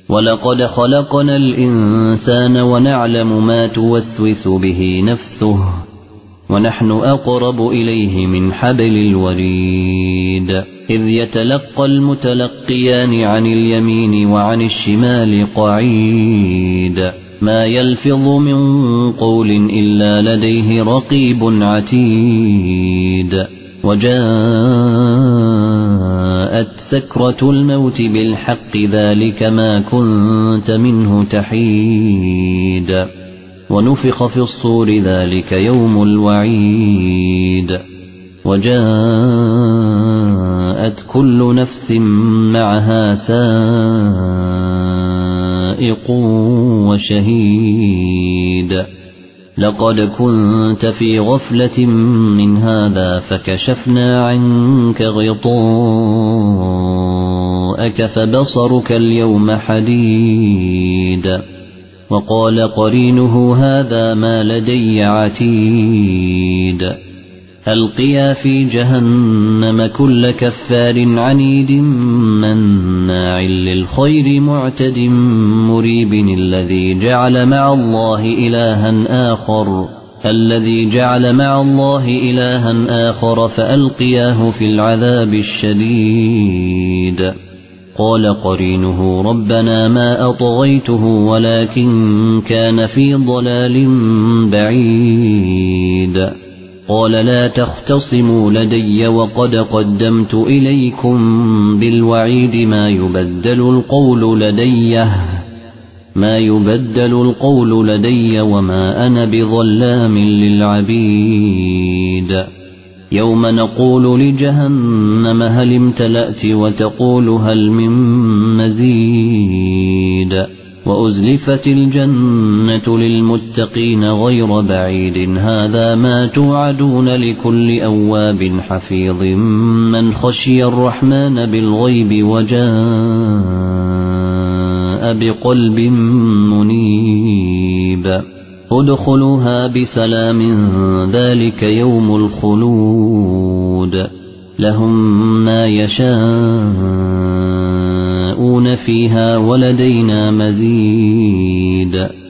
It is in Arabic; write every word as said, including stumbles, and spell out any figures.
ولقد خلقنا الإنسان ونعلم ما توسوس به نفسه ونحن أقرب إليه من حبل الوريد إذ يتلقى المتلقيان عن اليمين وعن الشمال قعيد ما يلفظ من قول إلا لديه رقيب عتيد وجاءت سكرة الموت بالحق ذلك ما كنت منه تحيد ونفخ في الصور ذلك يوم الوعيد وجاءت كل نفس معها سائق وشهيد لقد كنت في غفلة من هذا فكشفنا عنك غطاءك فبصرك اليوم حديد وقال قرينه هذا ما لدي عتيد ألقيا في جهنم كل كفار عنيد مناع للخير معتد مريب الذي جعل مع الله إلها آخر الذي جعل مع الله إلها آخر فألقياه في العذاب الشديد قال قرينه ربنا ما أطغيته ولكن كان في ضلال بعيد قال لا تختصموا لدي وقد قدمت إليكم بالوعيد ما يبدل القول لدي ما يبدل القول لدي وما أنا بظلام للعبيد يوم نقول لجهنم هل امتلأت وتقول هل من مزيد وأزلفت الجنة للمتقين غير بعيد هذا ما توعدون لكل أواب حفيظ من خشي الرحمن بالغيب وجاء بقلب منيب ادخلوها بسلام ذلك يوم الخلود لهم ما يشاءون فيها ولدينا مزيد